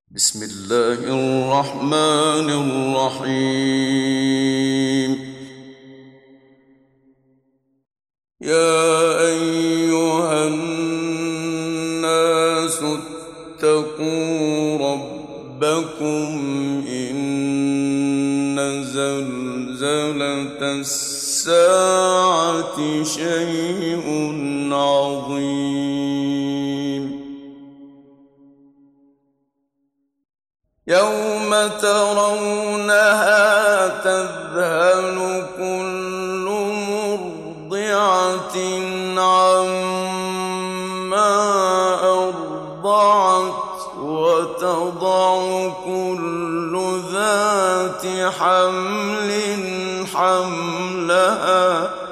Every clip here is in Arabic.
بسم الله الرحمن الرحيم. يا أيها الناس اتقوا ربكم إن زلزلة الساعة شيء عظيم. يوم ترونها تذهل كل مرضعة عما أرضعت وتضع كل ذات حمل حملها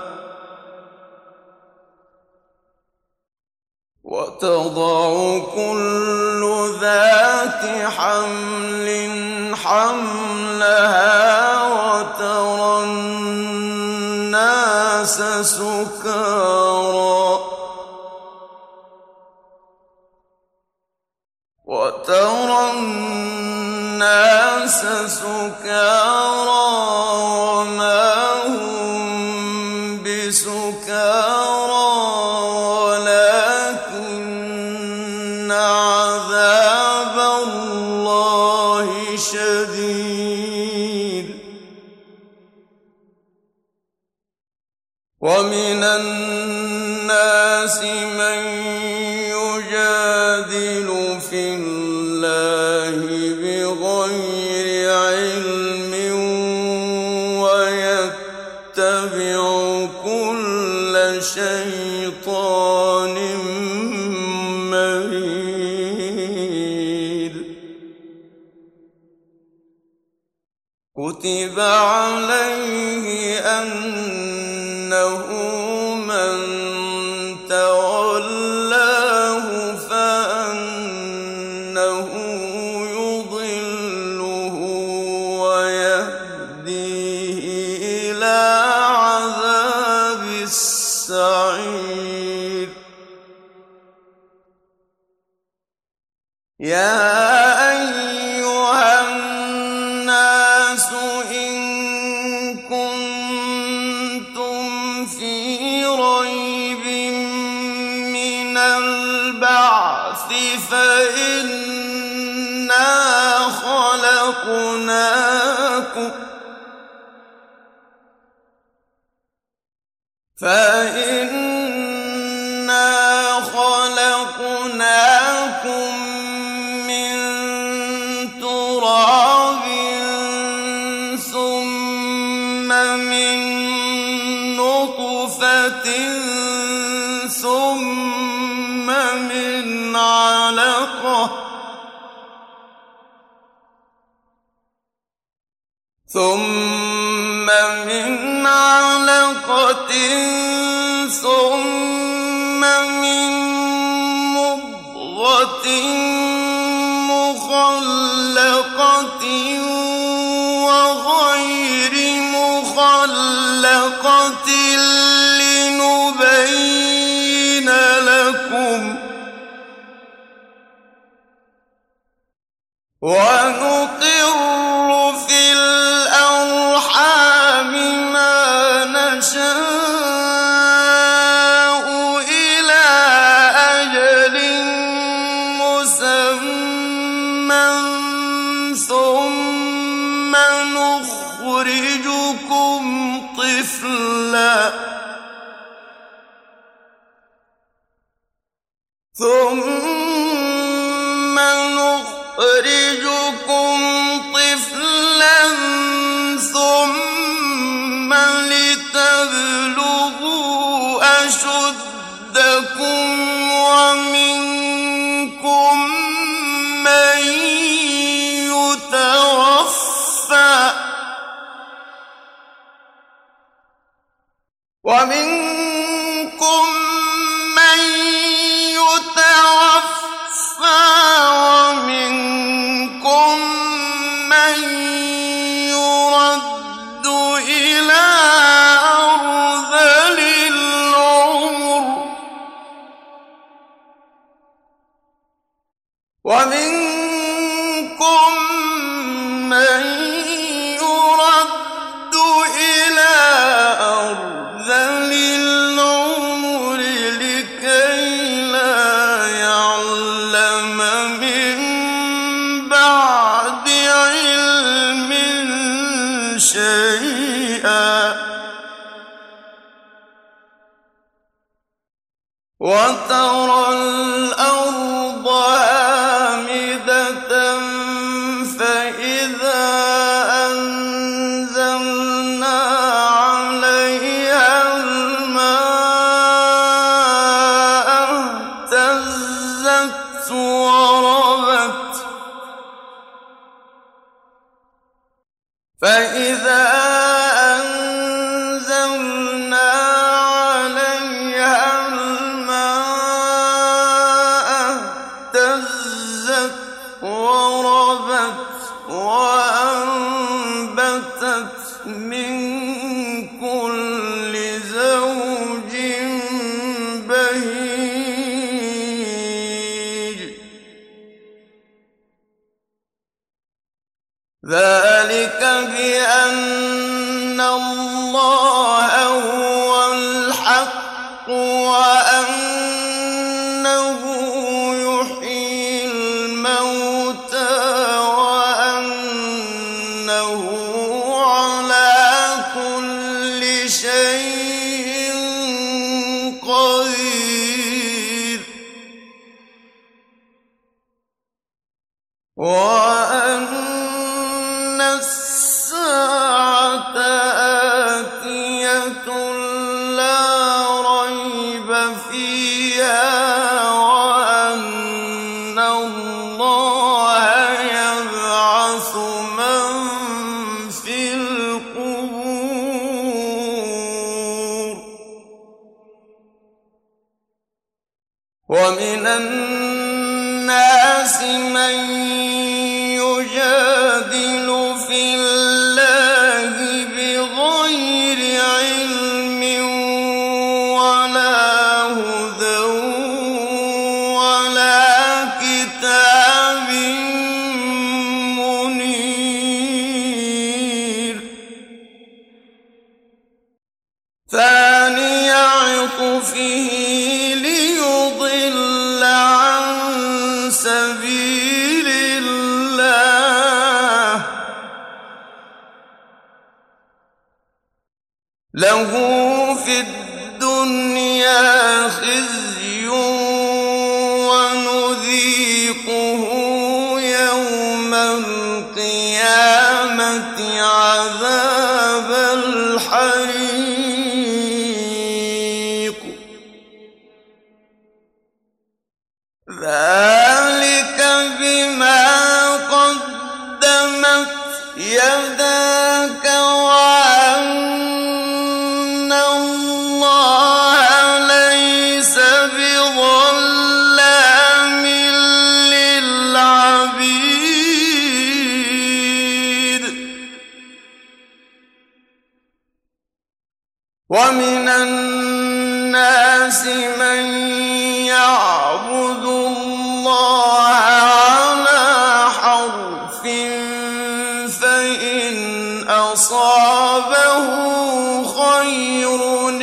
وترى الناس سكارى وما هم بسكارى ولكن عذاب الله شديد. ومن الناس من يجادل في الله بغير علم ويتبع كل شيطان مريد. كتب عليه أنه من تولاه فأنه يضله ويهديه إلى عذاب السعير. يا أيها الناس إن كنتم في ريب من البعث فإنا خلقناكم من تراب ثم من نطفة ثم من علقة ثم من مضغة مخلقة وغير مخلقة لنبين لكم ونقر في الأرحام ما نشاء إلى أجل مسمى ثم نخرجكم طفلا ثم لتبلغوا أشدكم ومنكم من يتوفى ومنكم وترى الأرض هامدة فإذا أنزلنا عليها الماء اهتزت وربت فإذا أنزلنا عليها الماء اهتزت وربت وأنبتت من كل زوج بهيج ذلك بأن الله هو الحق وأنه يحيي الموتى وأنه على كل شيء قدير وأن الساعة آتية لا ريب فيها وأن الله يبعث من في القبور ومن الناس من يجادل في الله بغير علم ولا هدى ولا كتاب منير ثاني عطفه ليضل عن سبيل الله له في الدنيا خزي ونذيقه يوم القيامة عذاب الحريق ذلك بما قدمت يداك وأن الله ليس بظلام للعبيد ومن الناس من يعبد الله على حرف فإن أصابه خير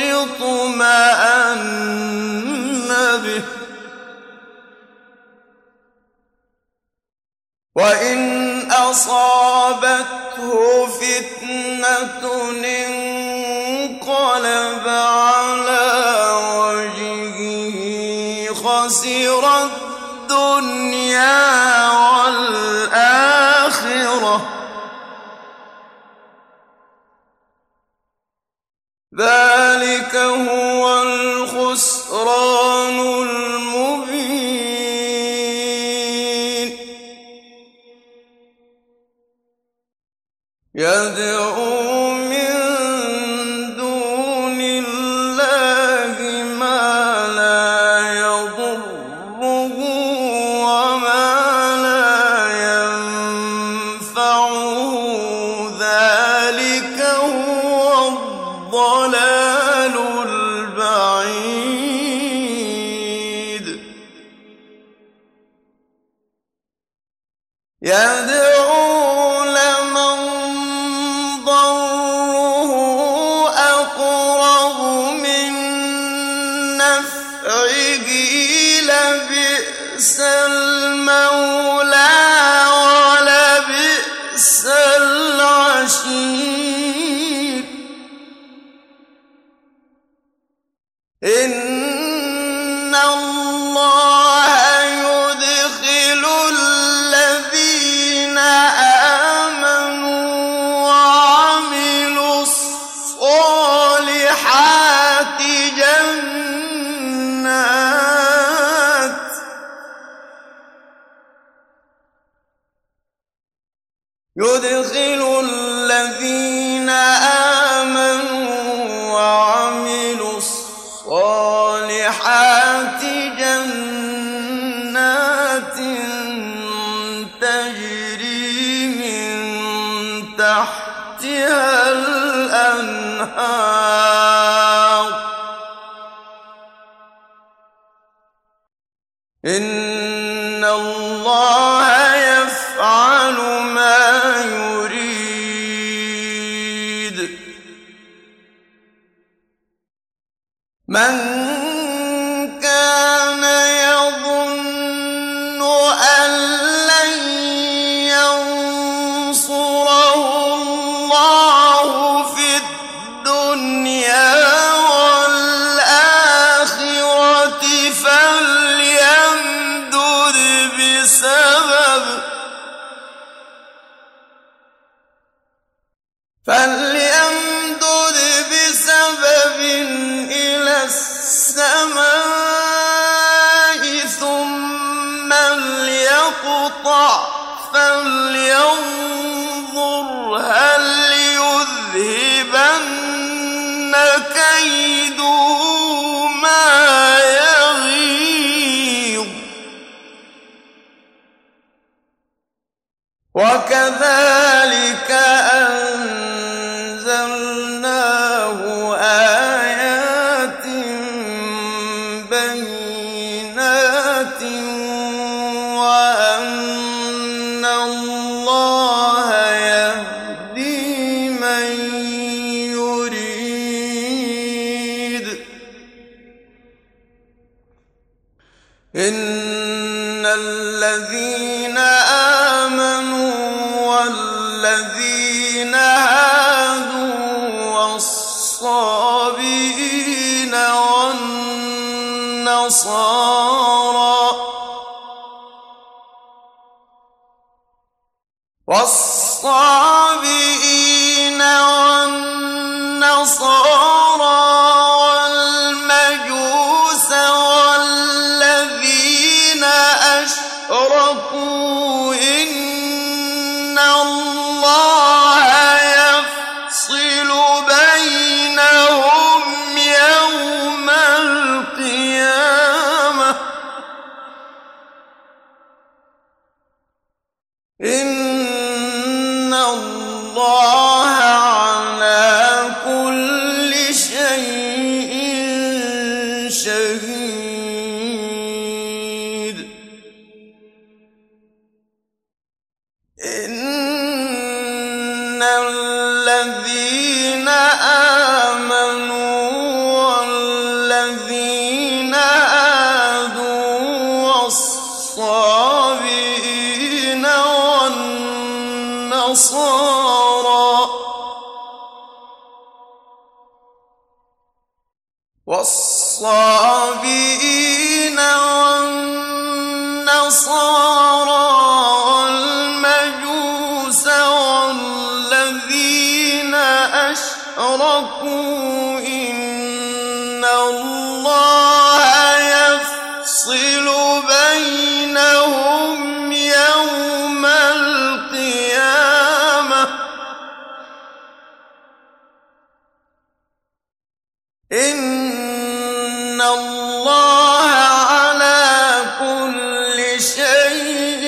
اطمأن به وإن أصابته فتنة انقلب على وجهه خسر الدنيا والآخرة ذلك هو الخسران المبين يدعو من دون الله ما لا يضره وما لا ينفعه ذلك هو الضلال البعيد يدعو لمن ضره أقرب من نفعه لبئس المولى ولبئس العشير إن الله يدخل الذين آمنوا وعملوا الصالحات جنات تجري من تحتها الأنهار إن الله يفعل ما يريد من كان يظن أن لن ينصره الله في الدنيا والآخرة فليمدد بسبب إلى السماء ثم ليقطع فلينظر هل يذهبن كيده ما يغيظ وكذلك أنزلناه آيات بينات وأن الله يهدي من يريد إن الذين آمنوا والذين هادوا والصابئين والنصارى والمجوس والذين أشركوا إن الله يفصل بينهم يوم القيامة إن الله على كل شيء شهيد إن الذين آمنوا والذين هادوا والصابئين والنصارى والمجوس والذين أشركوا إن الله يفصل بينهم يوم القيامة إن الله على كل شيء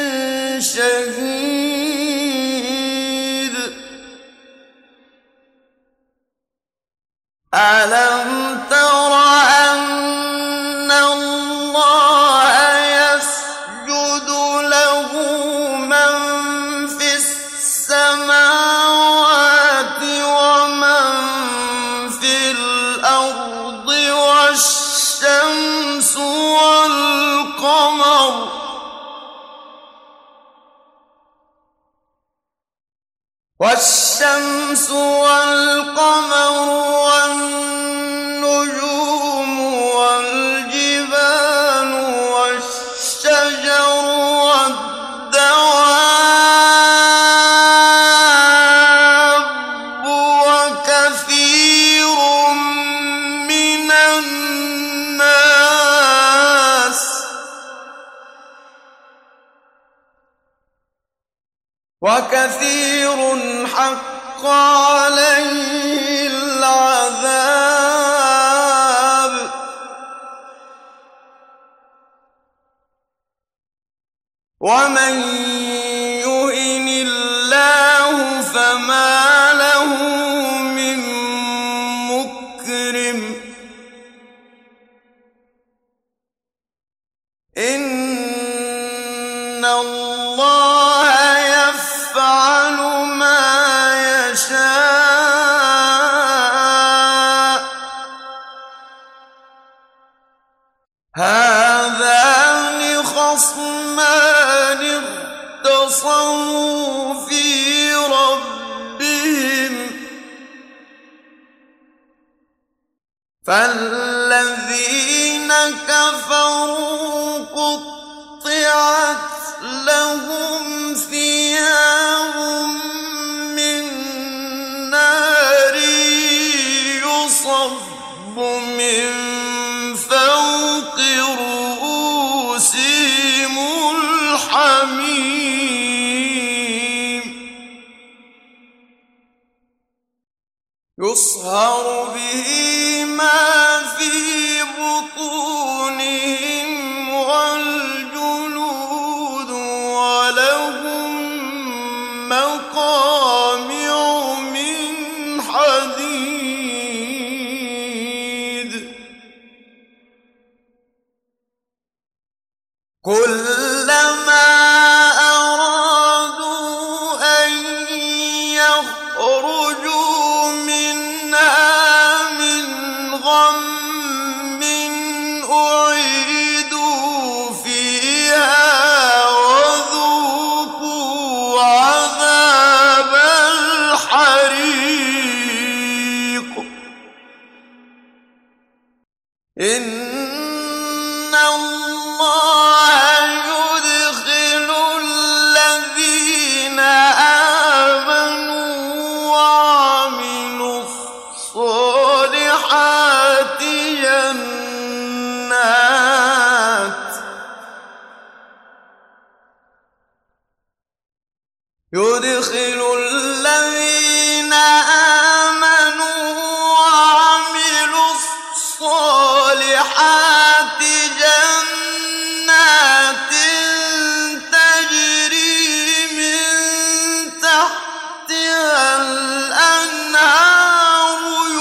شهيد ألم تر أن الله يسجد له من في السماوات ومن في الأرض والشمس والقمر والنجوم والجبال والشجر والدواب وكثير من الناس وكثير حق عليه العذاب ومن يهن الله فما له من مكرم إن الله يفعل ما يشاء هذان خصمان اختصموا في ربهم فالذين كفروا قطعت لهم ثياب من نار يصب من فوق رؤوسهم الحميم يصهر به ما في بطونهم والجلود ولهم مقامع من حديد كلما أرادوا أن يخرجوا منها من غم أعيدوا فيها وذوقوا عذاب الحريق إن الله يدخل الذين آمنوا وعملوا الصالحات يدخل الذين آمنوا وعملوا الصالحات جنات تجري من تحتها الأنهار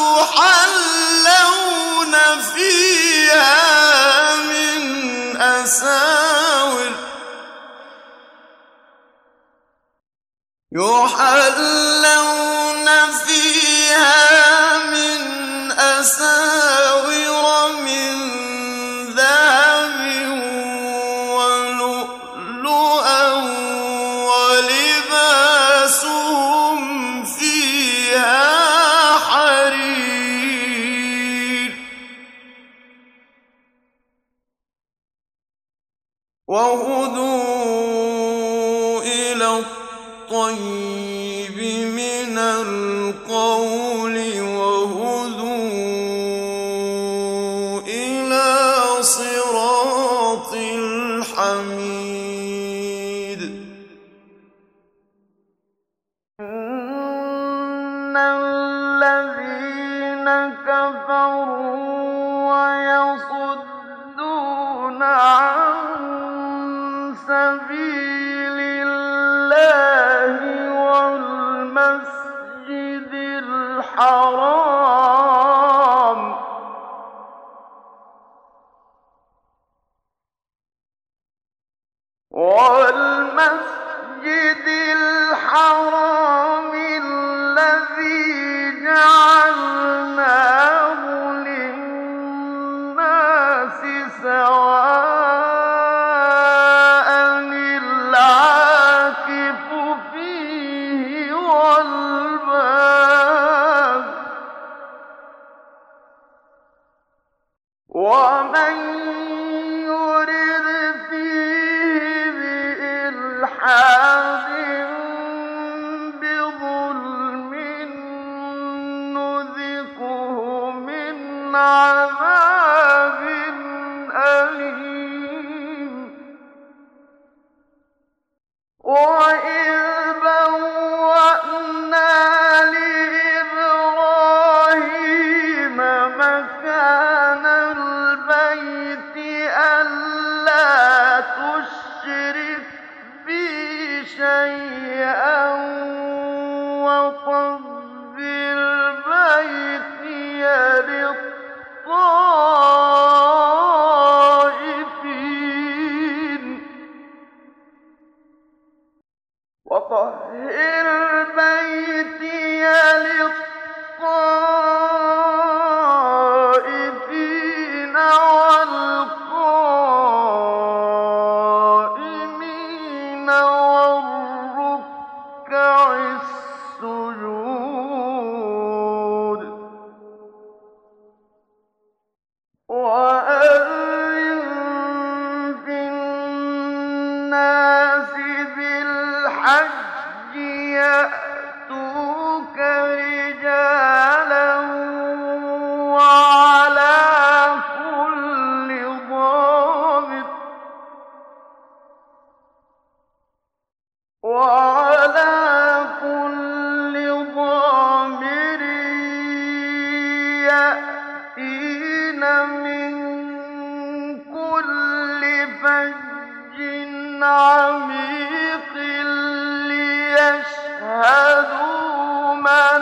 يحلون فيها من أساور من ذهب ولؤلؤا ولباسهم فيها حرير وهدوا إلى الطيب من القول وهدوا إلى صراط الحميد إن الذين كفروا ويصدون عن سبيل الله والمسجد الحرام الذي جعلناه للناس سواء العاكف فيه والباد ومن يرد فيه بإلحاد بظلم نذقه من عذاب أليم وإذ شيئا وطهر بيتي للطائفين وطهر بيتي للطائفين والقائمين والركع السجود وأذن في الناس بالحج يأتوك رجالا وعلى كل ضامر يأتين من كل فج عميق ليشهدوا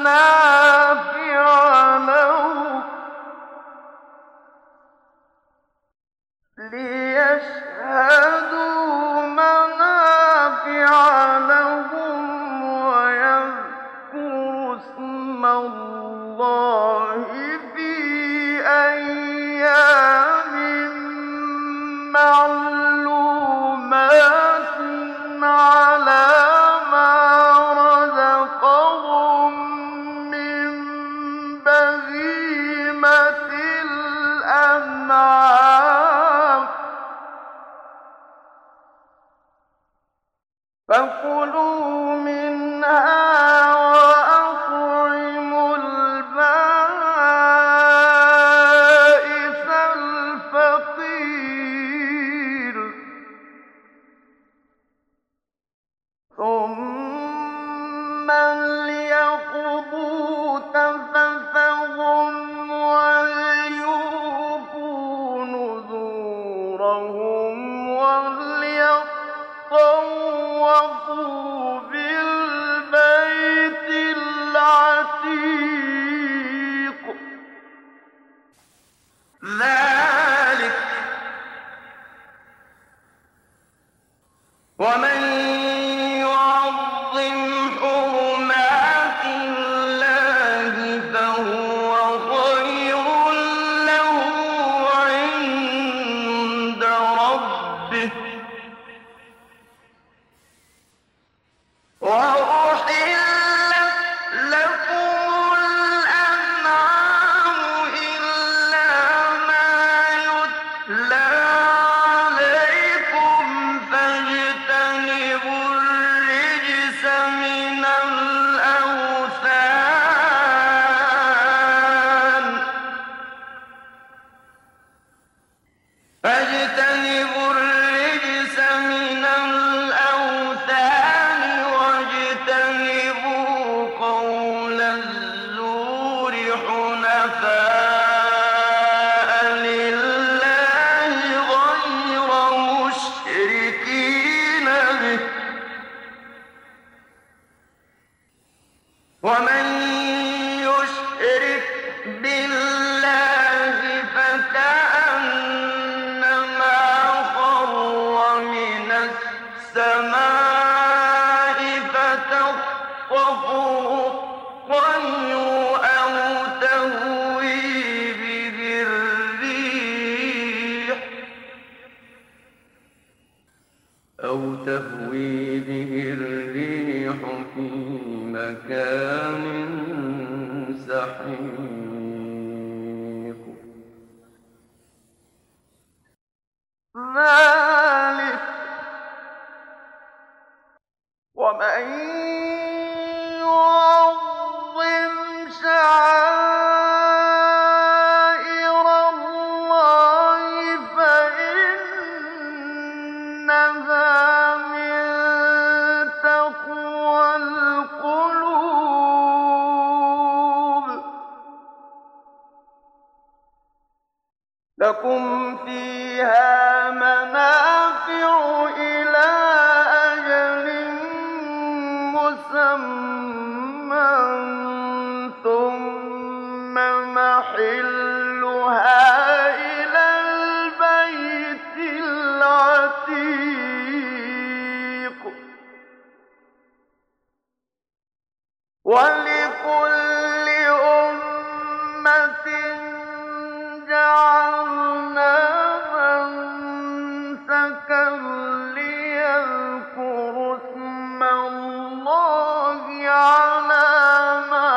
منافع لهم ويذكروا اسم الله في أيام معلومات على ما رزقهم من بهيمة الأنعام فكلوا منها وأطعموا البائس الفقير ثم ليقضوا تفثهم وليوفوا نذورهم وليطوفوا بالبيت العتيق ذلك ومن يعظم حرمات الله فهو خير له عند ربه وأحلت لكم الأنعام إلا ما يتلى عليكم فاجتنبوا الرجس من الأوثان واجتنبوا قول الزور حنفاء لله غير مشركين به ومن يشرك بالله فكأنما خر من السماء فتخطفه الطير أو تهوي به الريح في مكان سحيق ذلك ومن يعظم شعائر الله فإنها من تقوى القلوب لكم فيها منافع إلى أجل مسمى ثم محلها إلى البيت العتيق ولكل أمة جعلنا منسكا ليذكروا اسم الله على ما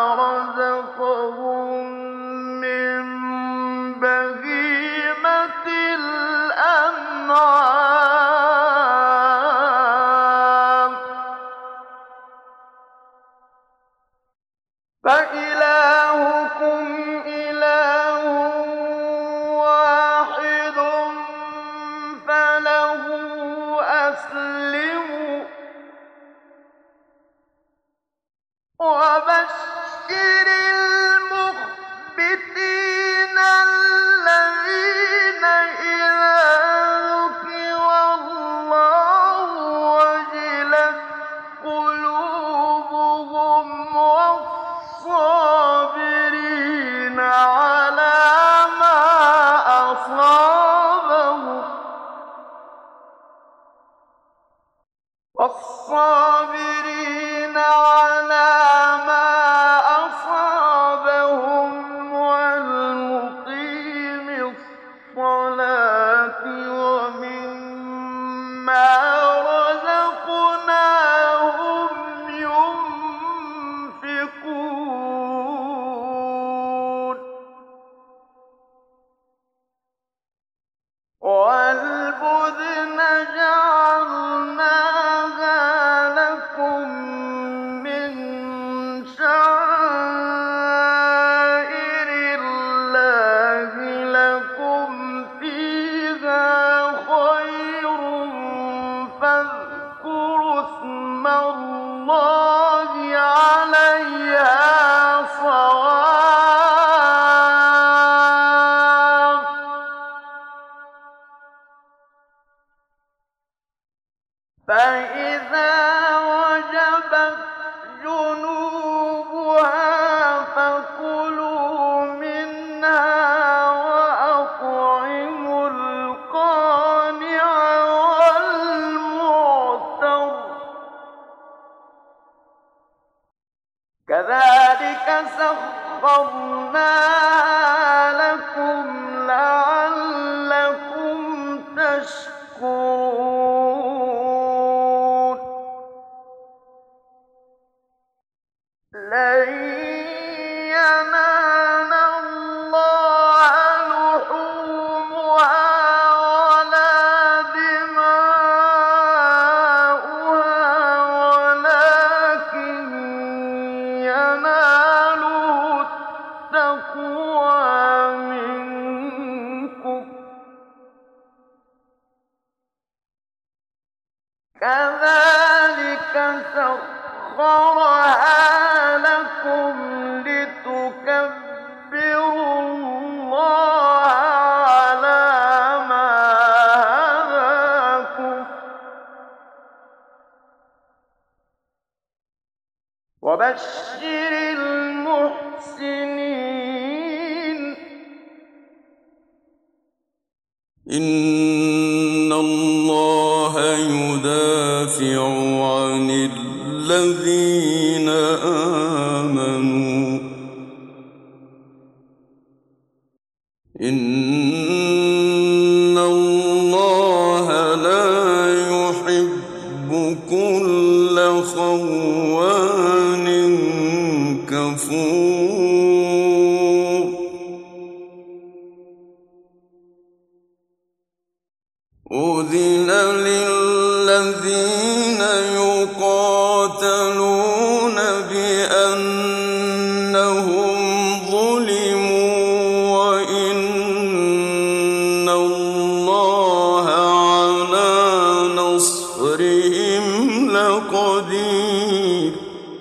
رزقهم من بهيمة الأنعام فإلهكم إله واحد فله أسلموا وبشر المخبتين الذين إذا ذكر الله وجلت قلوبهم والصابرين على ما أصابهم والمقيم الصلاة ومما رزقناهم ينفقون والبدن جعلناها لكم من شعائر الله لكم فيها خير فاذكروا اسم الله عليها صواف فإذا وجبت جنوبها فكلوا منها وأطعموا القانع والمعتر كذلك سخرناها لكم لعلكم تشكرون لن ينال الله لحومها ولا دماؤها ولكن يناله التقوى منكم كذلك سخرها لكم لتكبروا الله على ما هداكم وبشر المحسنين إن الله يدافع عن الذين آمنوا إن الله لا يحب كل خوان كفور أذن للذين يقاتلون بأنهم ظلموا وإن الله على نصرهم لقدير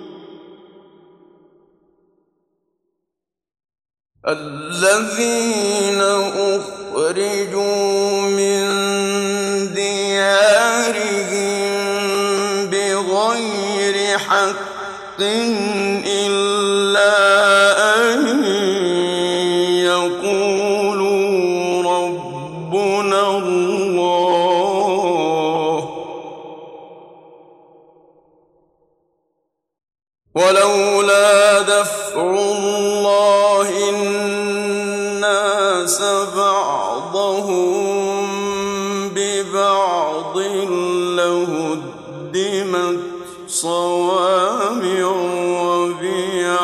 الذين أخرجوا من ديارهم بغير بغير حق إلا أن يقولوا ربنا الله ولولا دفع الله الناس بعضهم ببعض لهدمت صوامع وبيع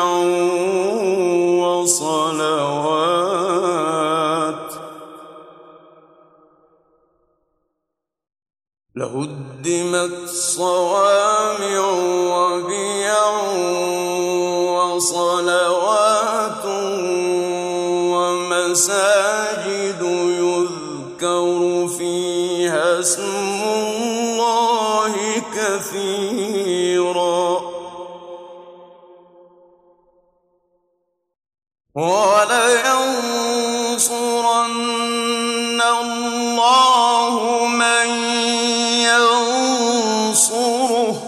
وصلوات ومساجد يذكر فيها اسم الله كثيرا ولينصرن الله من ينصره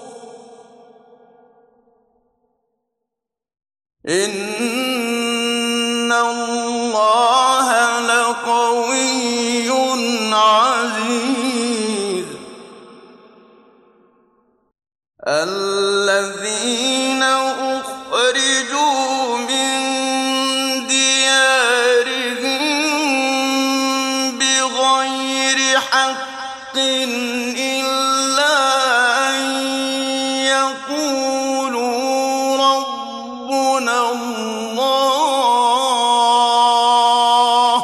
إن الله لقوي عزيز الذين أخرجوا من ديارهم بغير حق إلا أن يقولوا ربنا الله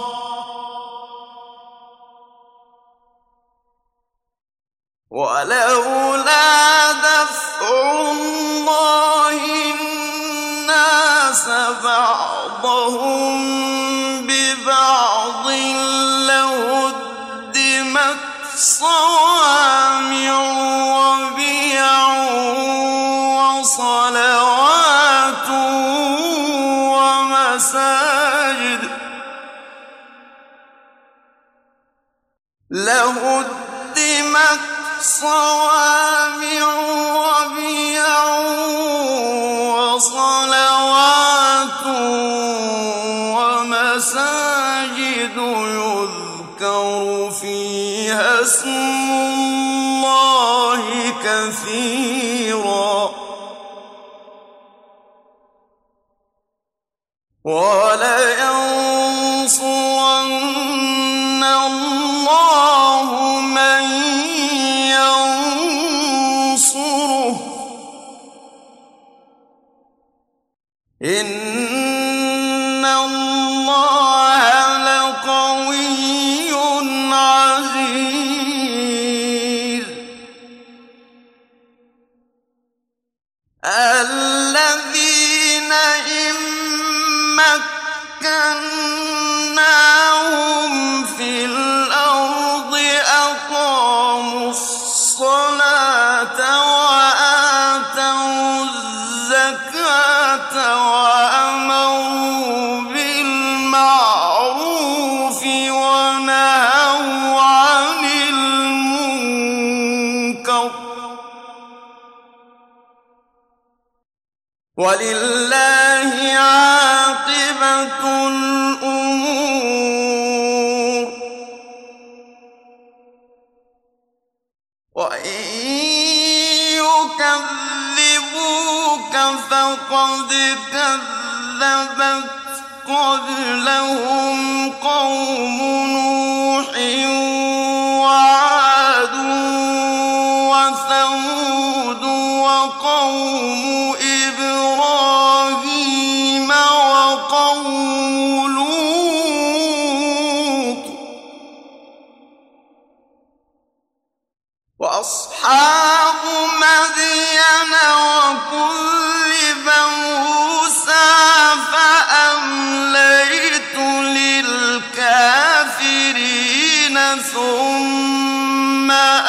ولولا دفع الله الناس بعضهم ببعض لهدمت صوامع وبيع وصلوات ومساجد لهدمت صوامع وبيع وصلوات ومساجد يذكر فيها اسم الله كثيرا ولينصرن الله من ينصره إن الله لقوي عزيز الذين إن مكناهم في الأرض أقاموا الصلاة وآتوا الزكاة وأمروا بالمعروف ونهوا عن المنكر ولله عاقبة الأمور وإن يكذبوك فقد كذبت قبلهم قوم نوح وعاد وثمود وقوم إبراهيم وقوم لوط وأصحاب مدين وكذب موسى فأمليت للكافرين ثم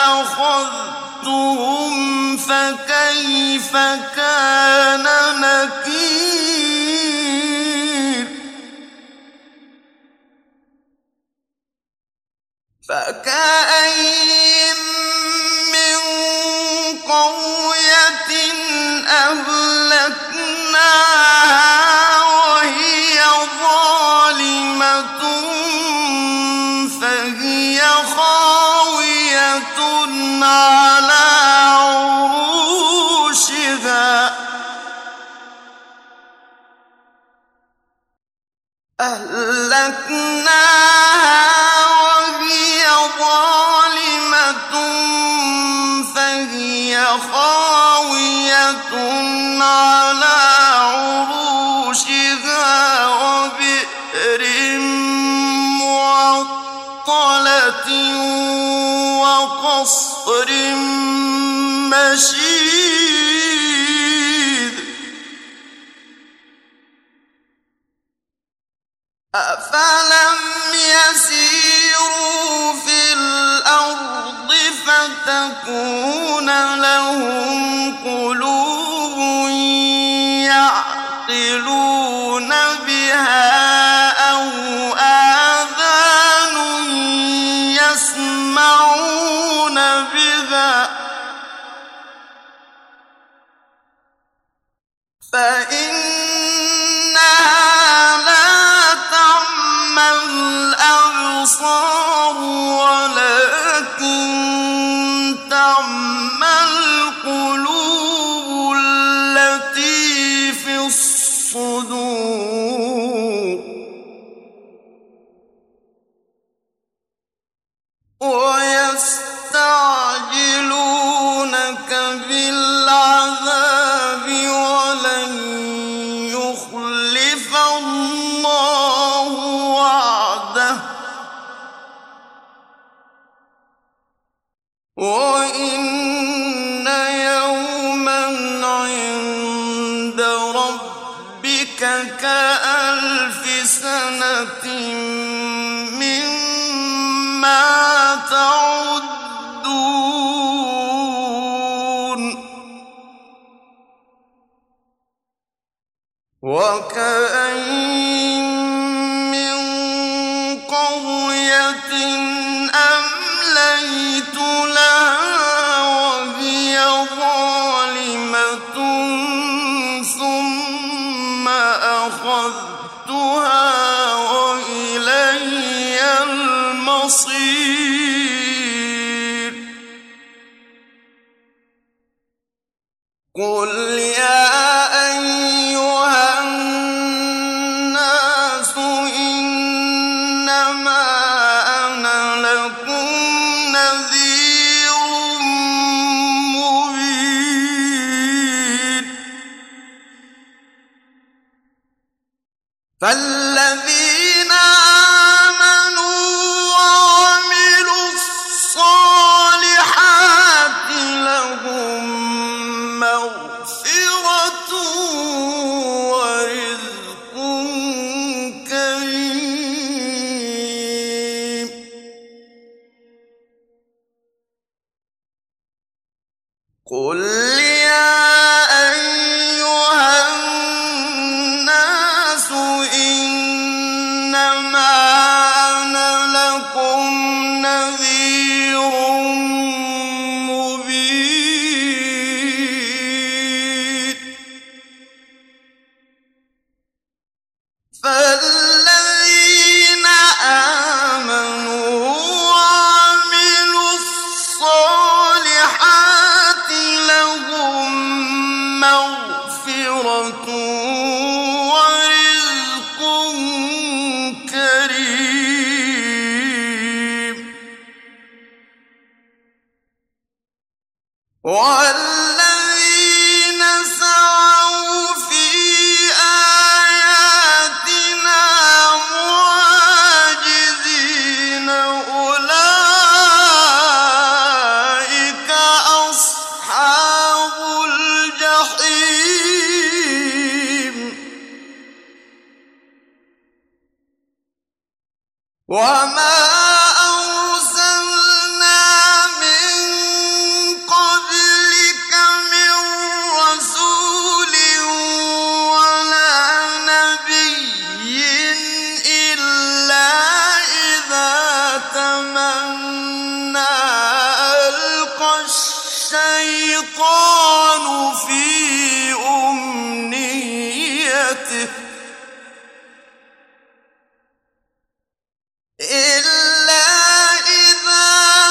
أخذتهم فكيف كان نكير فكأين من قرية أهلكناها وهي ظالمة فهي خاوية على عروشها وبئر معطلة وقصر مشيد أفلم يسيروا في الأرض فتكون لهم قلوب يعقلون بها أو آذان يسمعون بها فإنها لا تعمى الأبصار ولكن تعمى القلوب التي في الصدور ويستعجلونك بالعذاب ولن يخلف الله وعده وإن يوما عند ربك كألف سنة مما تعدون وكأين من قرية أمليت لها وهي ظالمة ثم أخذتها وإلي المصير قل يا أيها الناس إنما أنا لكم نذير مبين فالذين آمنوا وعملوا الصالحات لهم مغفرة ورزق كريم قل يا أيها الناس إنما أنا لكم نذير مبين فالذين آمنوا وعملوا الصالحات لهم مغفرة ورزق كريم والذين سعوا في آياتنا معاجزين أولئك أصحاب الجحيم وما أرسلنا من قبلك من رسول ولا نبي إلا إذا تمنى ألقى الشيطان في أمنيته إلا إذا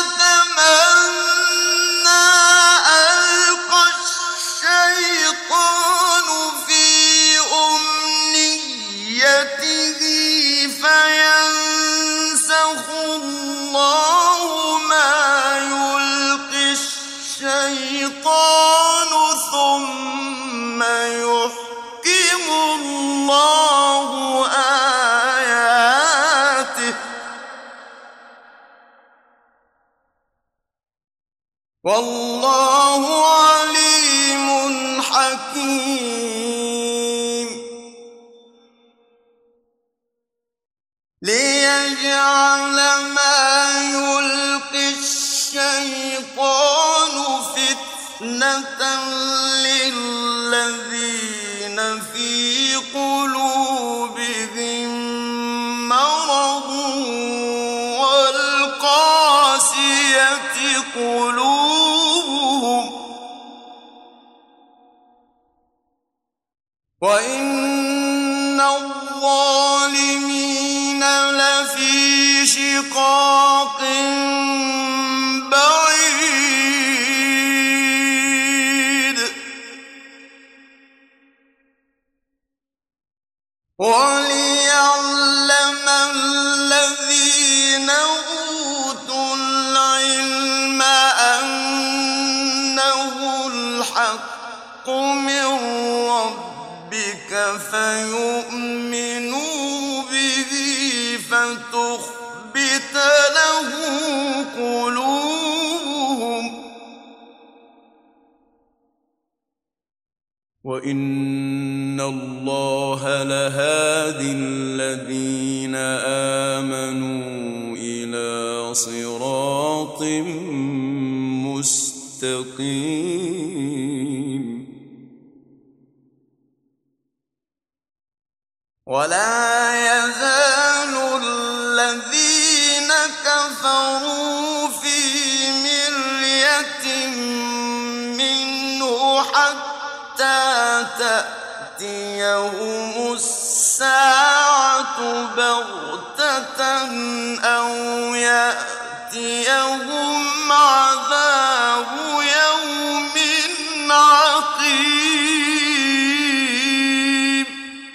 تمنى ألقى الشيطان في أمنيته والله عليم حكيم ليجعل ما يلقي الشيطان فتنة للذين في قلوبهم مرض والقاسية قلوبهم وإن الظالمين لفي شقاق بعيد وليعلم الذين أوتوا العلم أنه الحق من ربك فيؤمنوا به فتخبت له قلوبهم وإن الله لهادي الذين آمنوا إلى صراط مستقيم ولا يزال الذين كفروا في مرية منه حتى تأتيهم الساعة بغتة أو يأتيهم عذاب يوم عقيم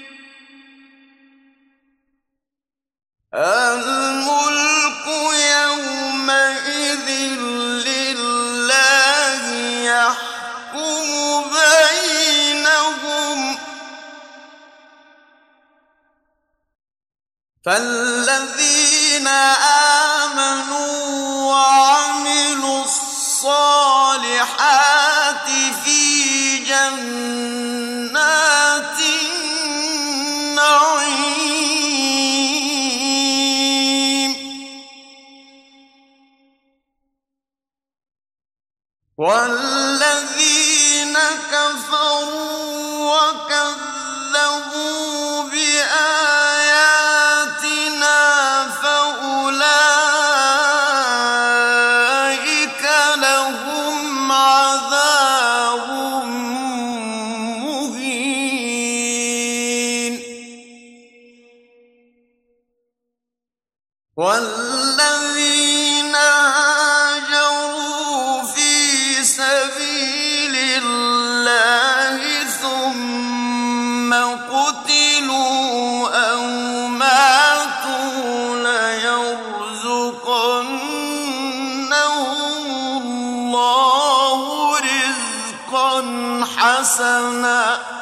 الملك يومئذ لله يحكم بينهم فالذين آمنوا وعملوا الصالحات في جنات النعيم والذين كفروا وكذبوا بآياتنا فأولئك لهم عذاب مهين والذين هاجروا في سبيل الله ثم قتلوا أو ماتوا ليرزقنهم الله رزقا حسنا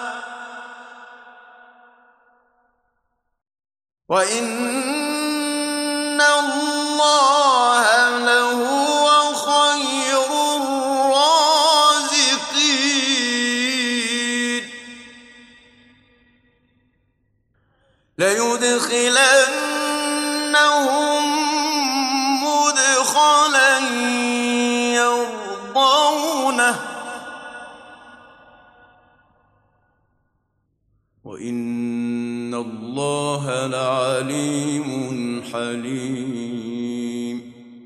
وإن الله لهو خير الرازقين ليدخلنهم مدخلا يرضونه وإن الله لعليم حليم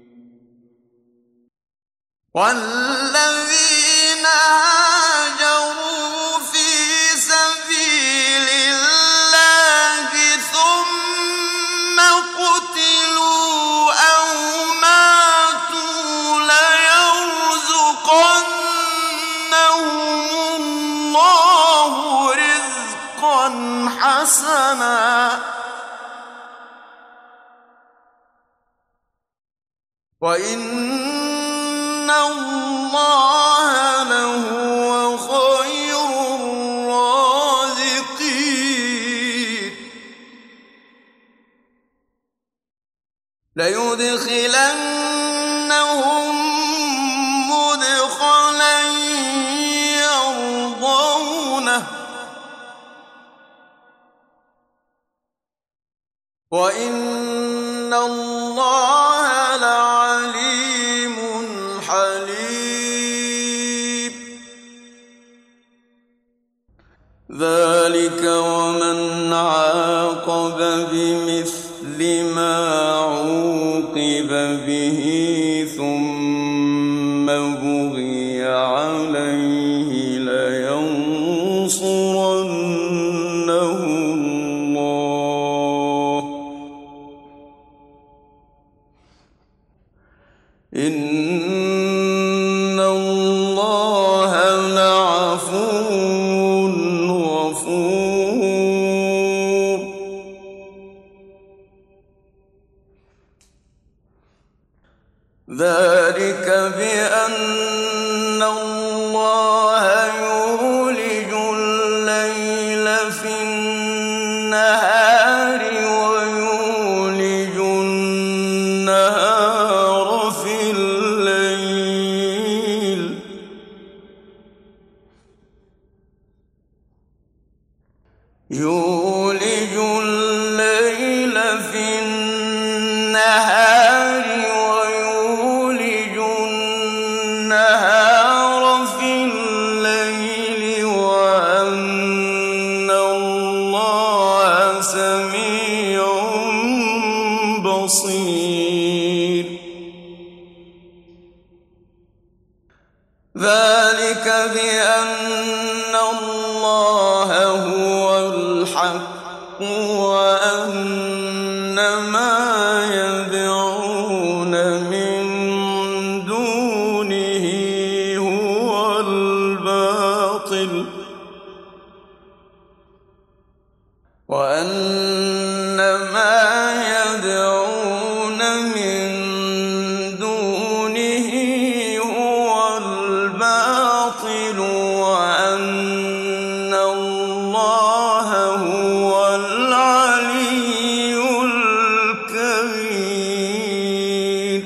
والذين هاجروا في سبيل الله ثم قتلوا أو ماتوا ليرزقنهم الله رزقا حسنا وإن الله لهو خير الرازقين ليدخلنهم مدخلا وإن الله لعليم حليم. ذلك ومن عاقب بمثل ما عوقب به ثم بغي عليه لينصرنه الله إن الله لعفو غفور. ذلك بأن الله يولج الليل في النهار ويولج النهار في الليل يولج الليل في النهار ويولج النهار في الليل وأن الله سميع بصير. ذلك بأن الله هو الحق وأن ما يدعون من دونه هو الباطل وأن ما يدعون من دونه هو الباطل وأن الله هو العلي الكبير.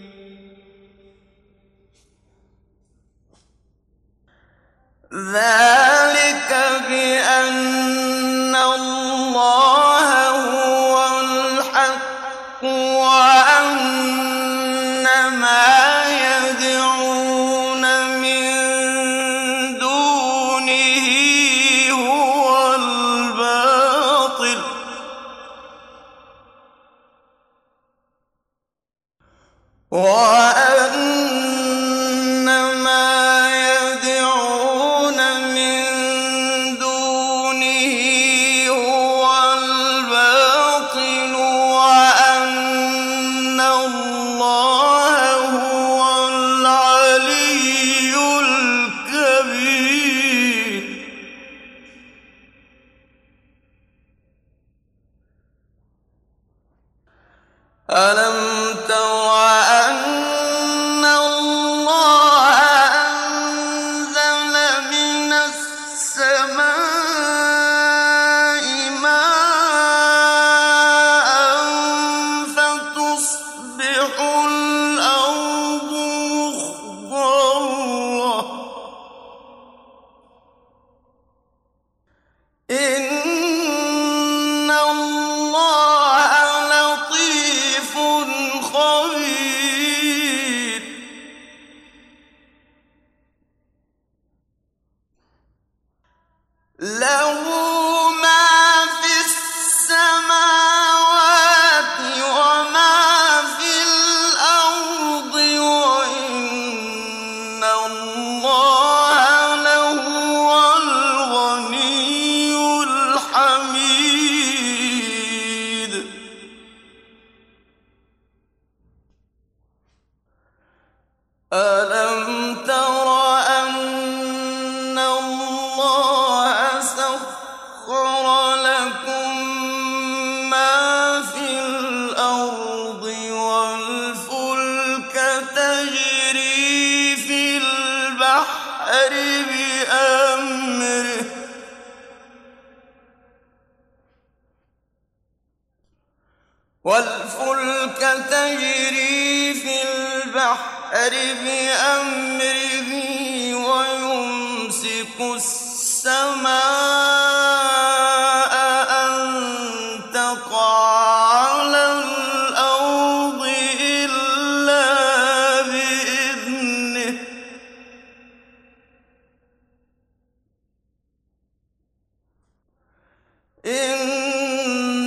ذلك بأن الله هو الحق وأن ما يدعون من دونه هو الباطل وأن ما يدعون من دونه هو الباطل وأن الله هو العلي الكبير. ألم تر أن الله أنزل من السماء ماء فتصبح الأرض مخضرة إن الله لطيف خبير. له ما في السماوات وما في الأرض وإن الله لهو الغني الحميد. ألم تر أن الله سخر لكم ما في الأرض والفلك تجري في البحر بأمره ويمسك السماء أن تقع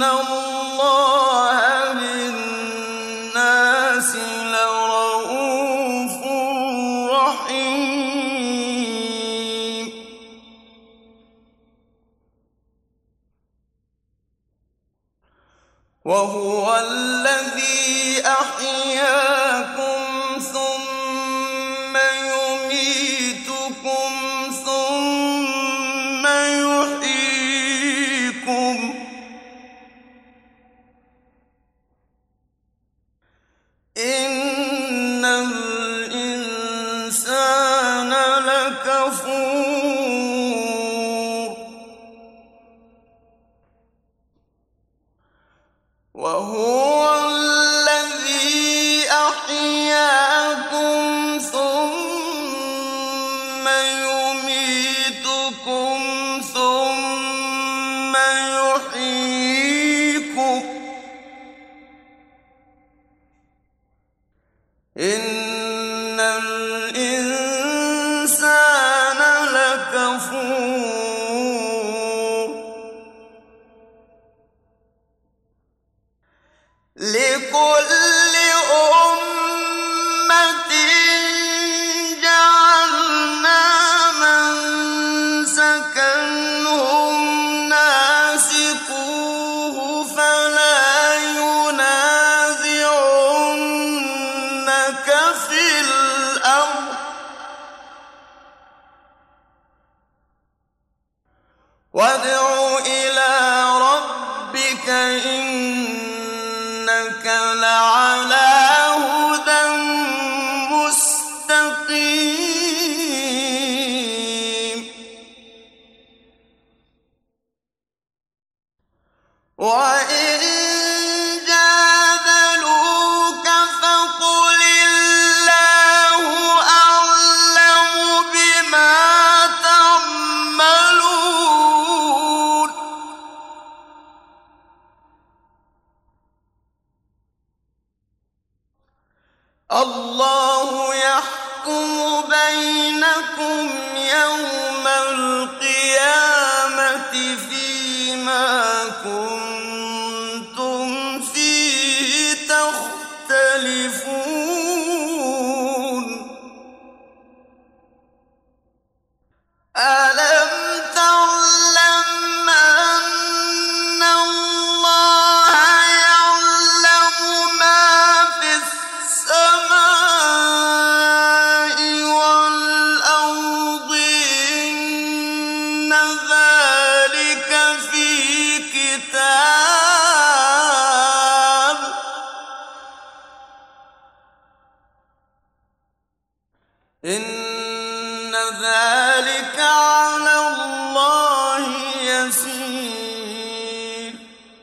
اللَّهَ بِالنَّاسِ لَرَءُوفٌ رَّحِيمٌ وَهُوَ الَّذِي أَحْيَاكُمْ ثُمَّ يُمِيتُكُمْ ثُمَّ يُحْيِيكُمْ ۗ إِنَّ الْإِنسَانَ لَكَفُورٌ وَهُوَ الَّذِي أَحْيَاكُمْ ثُمَّ يُمِيتُكُمْ ثُمَّ يُحْيِيكُمْ ۗ إِنَّ الْإِنسَانَ لَكَفُورٌ لِكُلِّ أُمَّةٍ جَعَلْنَا مَنسَكًا هُمْ نَاسِكُوهُ فَلَا يُنَازِعُنَّكَ فِي الْأَمْرِ ۚ وَادْعُ إِلَىٰ رَبِّكَ إِنَّكَ لَعَلَىٰ هُدًى مُّسْتَقِيمٍ وَإِن جَادَلُوكَ فَقُلِ اللَّهُ أَعْلَمُ بِمَا تَعْمَلُونَ اللَّهُ يَحْكُمُ بَيْنَكُمْ يَوْمَ الْقِيَامَةِ فِيمَا كُنتُمْ فِيهِ تَخْتَلِفُونَ أَلَمْ تَعْلَمْ أَنَّ اللَّهَ يَعْلَمُ مَا فِي السَّمَاءِ وَالْأَرْضِ إِنَّ ذَٰلِكَ فِي كِتَابٍ ۚ إِنَّ ذَٰلِكَ عَلَى اللَّهِ يَسِيرٌ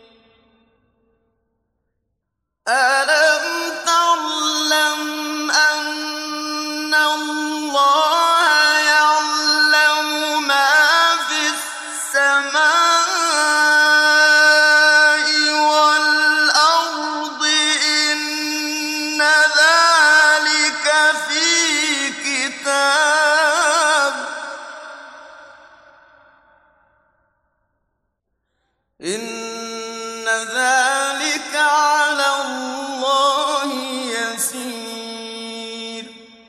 أَلَمْ تَعْلَمْ أَنَّ اللَّهَ يَعْلَمُ مَا فِي السَّمَاءِ وَالْأَرْضِ إِنَّ ذَٰلِكَ فِي كِتَابٍ ۚ إِنَّ ذَٰلِكَ عَلَى اللَّهِ يَسِيرٌ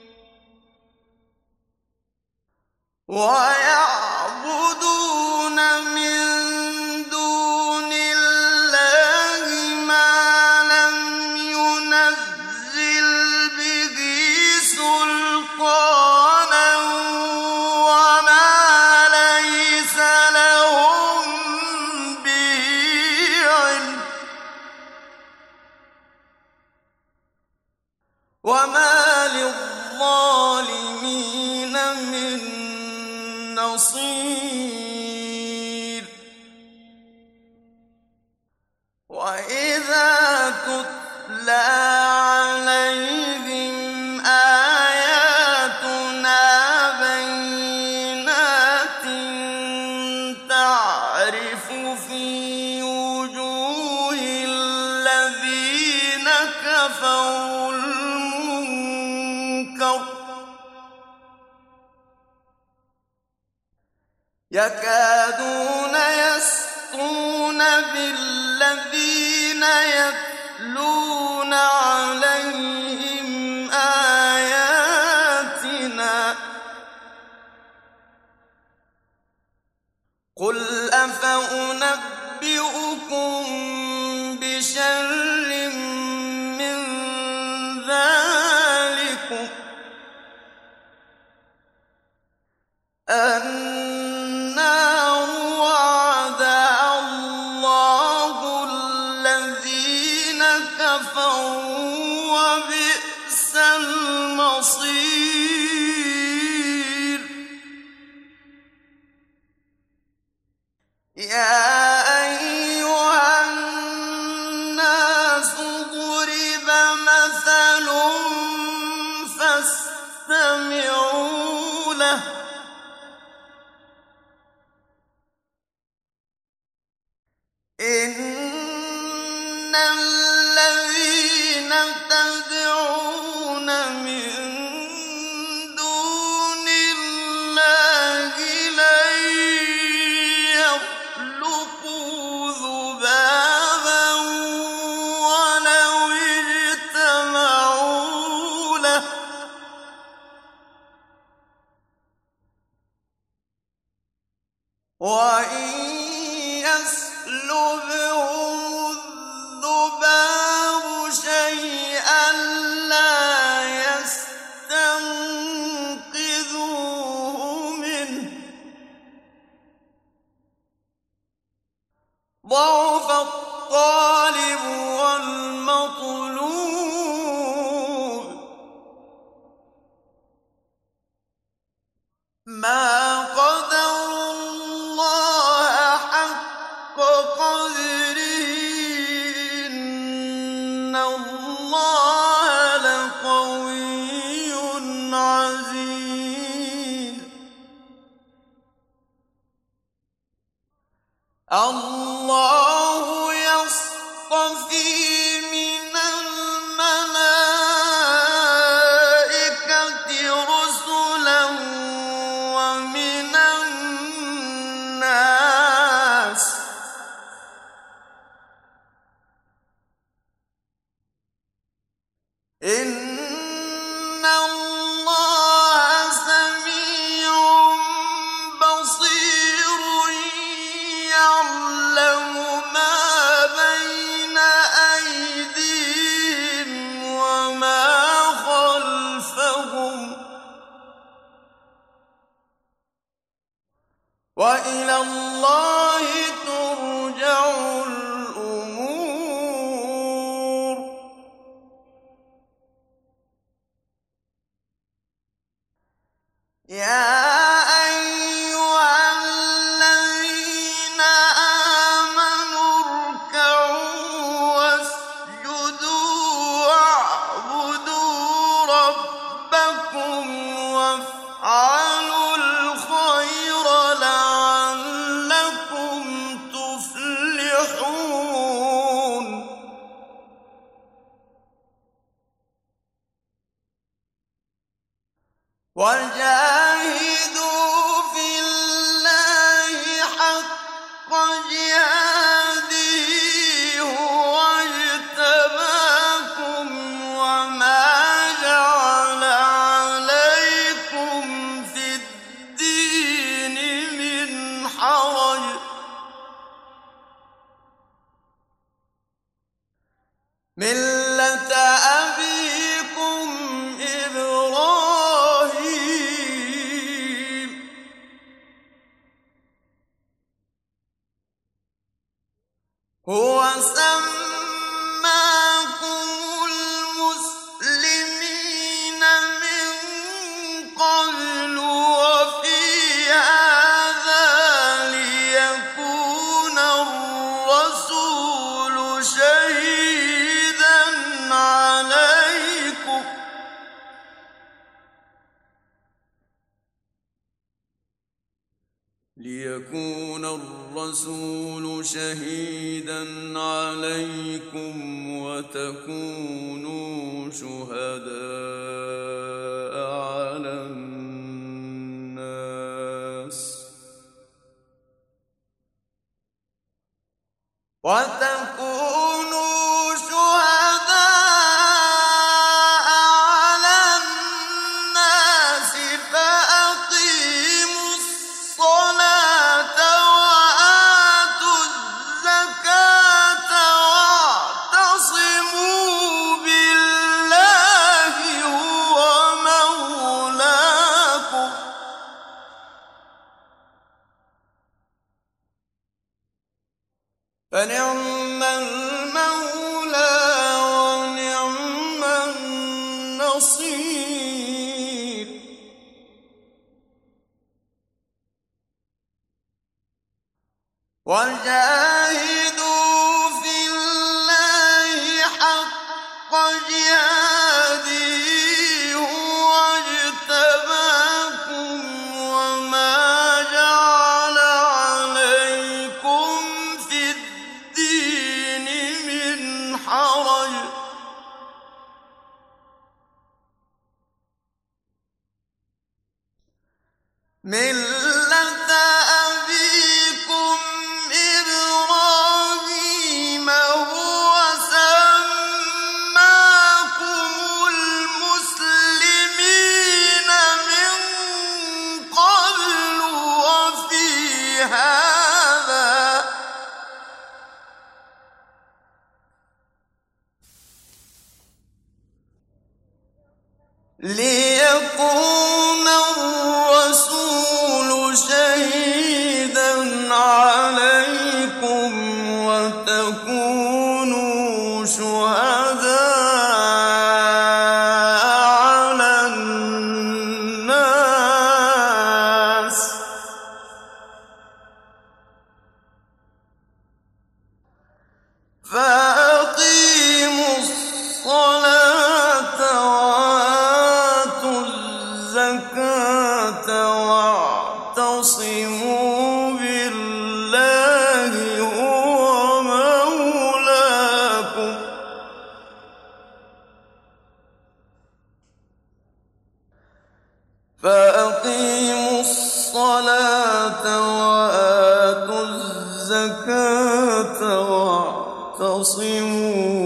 وَيَعْبُدُونَ مِن دُونِ اللَّهِ مَا لَمْ يُنَزِّلْ بِهِ سُلْطَانًا وَمَا لَيْسَ لَهُم بِهِ عِلْمٌ ۗ وَمَا لِلظَّالِمِينَ مِن نَّصِيرٍ وَإِذَا تُتْلَىٰ عَلَيْهِمْ آيَاتُنَا بَيِّنَاتٍ تَعْرِفُ فِي وُجُوهِ الَّذِينَ كَفَرُوا الْمُنكَرَ يَكَادُونَ يَسْطُونَ بِالَّذِينَ يتلون عليهم آياتنا قل أفأنبئكم بشر من ذلكم النار وعدها الله الذين كفروا وبئس المصير يا أيها الناس ضرب مثل فاستمعوا له إن الذين تدعون من دون الله لن يخلقوا ذبابا ولو اجتمعوا له وإن يسلبهم الذباب شيئا لا يستنقذوه منه ضعف الطالب والمطلوب ما قدروا الله حق قدره إن الله لقوي عزيز الله يصطفي من الملائكة رسلا ومن الناس إن الله سميع بصير يعلم ما بين أيديهم وما خلفهم وإلى الله ترجع الأمور يا أيها الذين آمنوا اركعوا واسجدوا واعبدوا ربكم وافعلوا الخير لعلكم تفلحون وجاهدوا في الله حق جهاده هو اجتباكم وما جعل عليكم في الدين من حرج ملة أبيكم إبراهيم هو سماكم المسلمين من قبل وفي هذا ليكون الرسول شهيدا عليكم وتكونوا شهداء على الناس وتكونوا فنعم المولى ونعم النصير. وجاهدوا في الله حق جهاده هو اجتباكم وما جعل عليكم في الدين من حرج ملة أبيكم إبراهيم هو سماكم المسلمين من قبل وفي هذا ليكون الرسول شهيدا عليكم وتكونوا شهداء على الناس. فأقيموا الصلاة وآتوا الزكاة واعتصموا بالله هو مولاكم فأقيموا الصلاة وآتوا الزكاة واعتصموا